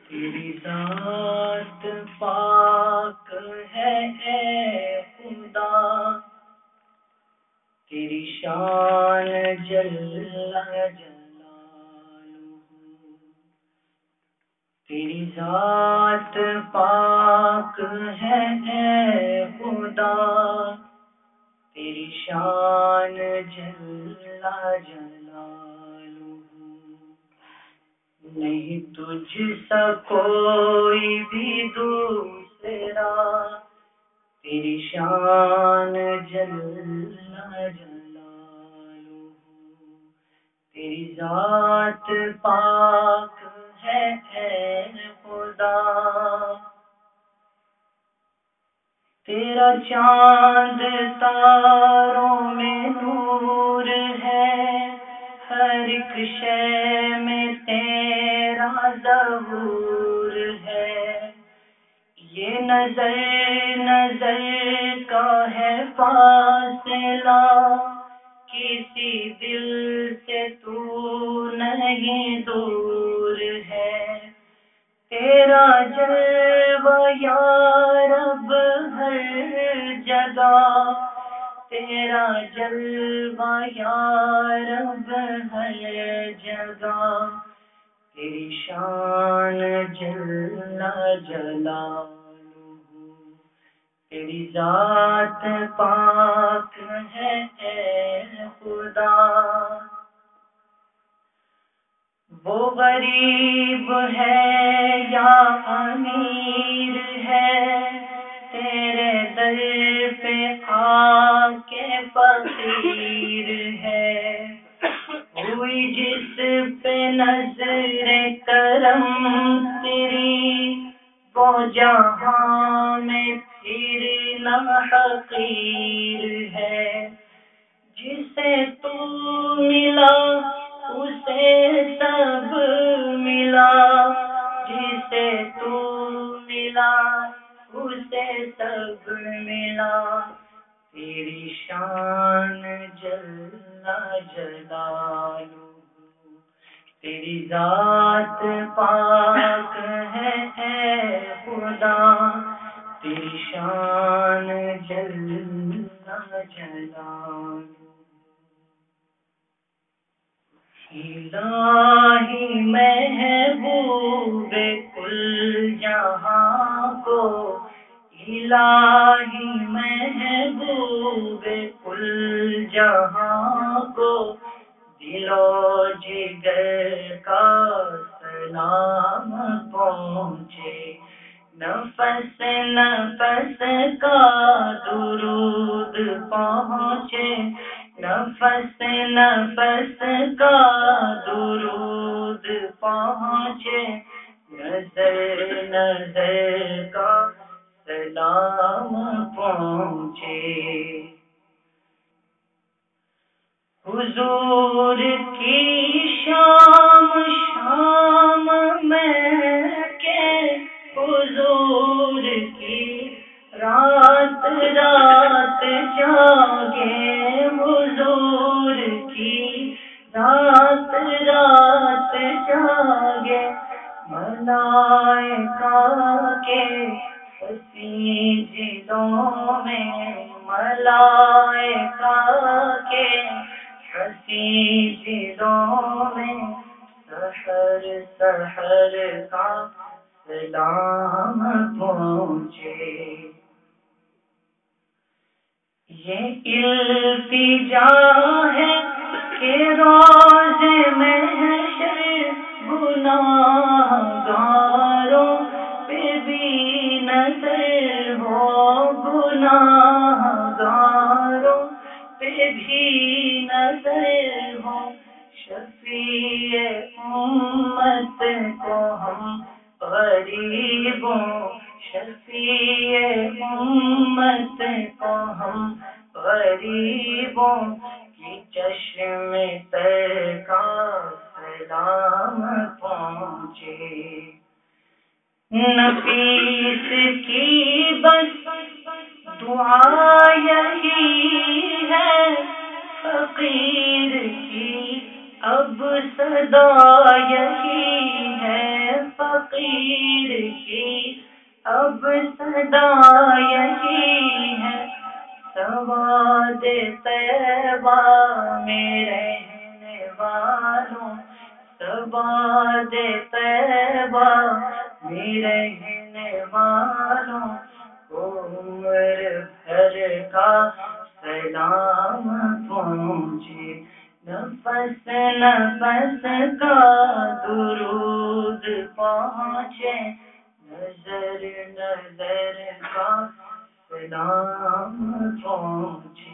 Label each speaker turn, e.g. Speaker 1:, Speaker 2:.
Speaker 1: تیری ذات پاک ہے اے خدا، تیری شان جل جلالہ، تیری ذات پاک ہے اے خدا، تیری شان جل جلالہ، نہیں تجھ سا کوئی بھی دوسرا، تیری شان جل جلالہ، تیری ذات پاک ہے اے خدا، تیرا چاند تاروں میں نور ہے، ہر ایک شے میں تیرا ظہور ہے، یہ نظر کا ہے فاصلہ، کسی دل سے تو نہیں دور ہے، تیرا جلوہ یا رب ہر جگہ، تیرا جلوہ یا رب ہر جگہ، تیری شان جل جلالہ، تیری ذات پاک ہے اے خدا، وہ غریب ہے یا امیر ہے، تیرے در پہ آ کے فقیر ہے، ہوئی جس پہ نظر کرم تیری، وہ جہاں میں پھر نہ حقیر ہے، جسے تو ملا اسے سب ملا، جسے تو ملا اسے سب ملا، تیری شان جل جلالہ، تیری ذات پاک ہے اے خدا، تیری شان جل جلالہ، الہی محبوب کل جہاں کو، الہی محبوب کل جہاں کو، دل و جگر کا سلام پہنچے، نفس نفس کا درود پہنچے، نفس نفس کا درود پہنچے، نظر نظر کا سلام پہنچے، حضور کی شام شام میں کے، حضور کی رات رات جاگے، حضور کی رات رات جاگے، ملائکہ کے حسین جلوں میں، ملائکہ کے حسین جلوں میں، سحر سحر کا سلام پہنچے، یہ التجا ہے کہ روز محشر گناہ گاروں پہ بھی نظر ہو، گناہ گاروں پہ بھی نظر ہو، شفیع امت کو ہم غریبوں، شفیع امت کو ہم غریبوں کی چشم تر کا سلام پہنچے، نفیس کی بس دعا یہی ہے، فقیر کی اب صدا یہی ہے فقیر کی، اب صدا یہی ہے سواد طیبہ میں رہنے والوں، سواد طیبہ میں رہنے والوں کو عمر بھر کا سلام پہنچے، نفس نفس کا درود پہنچے، نظر نظر کا سلام پہنچے۔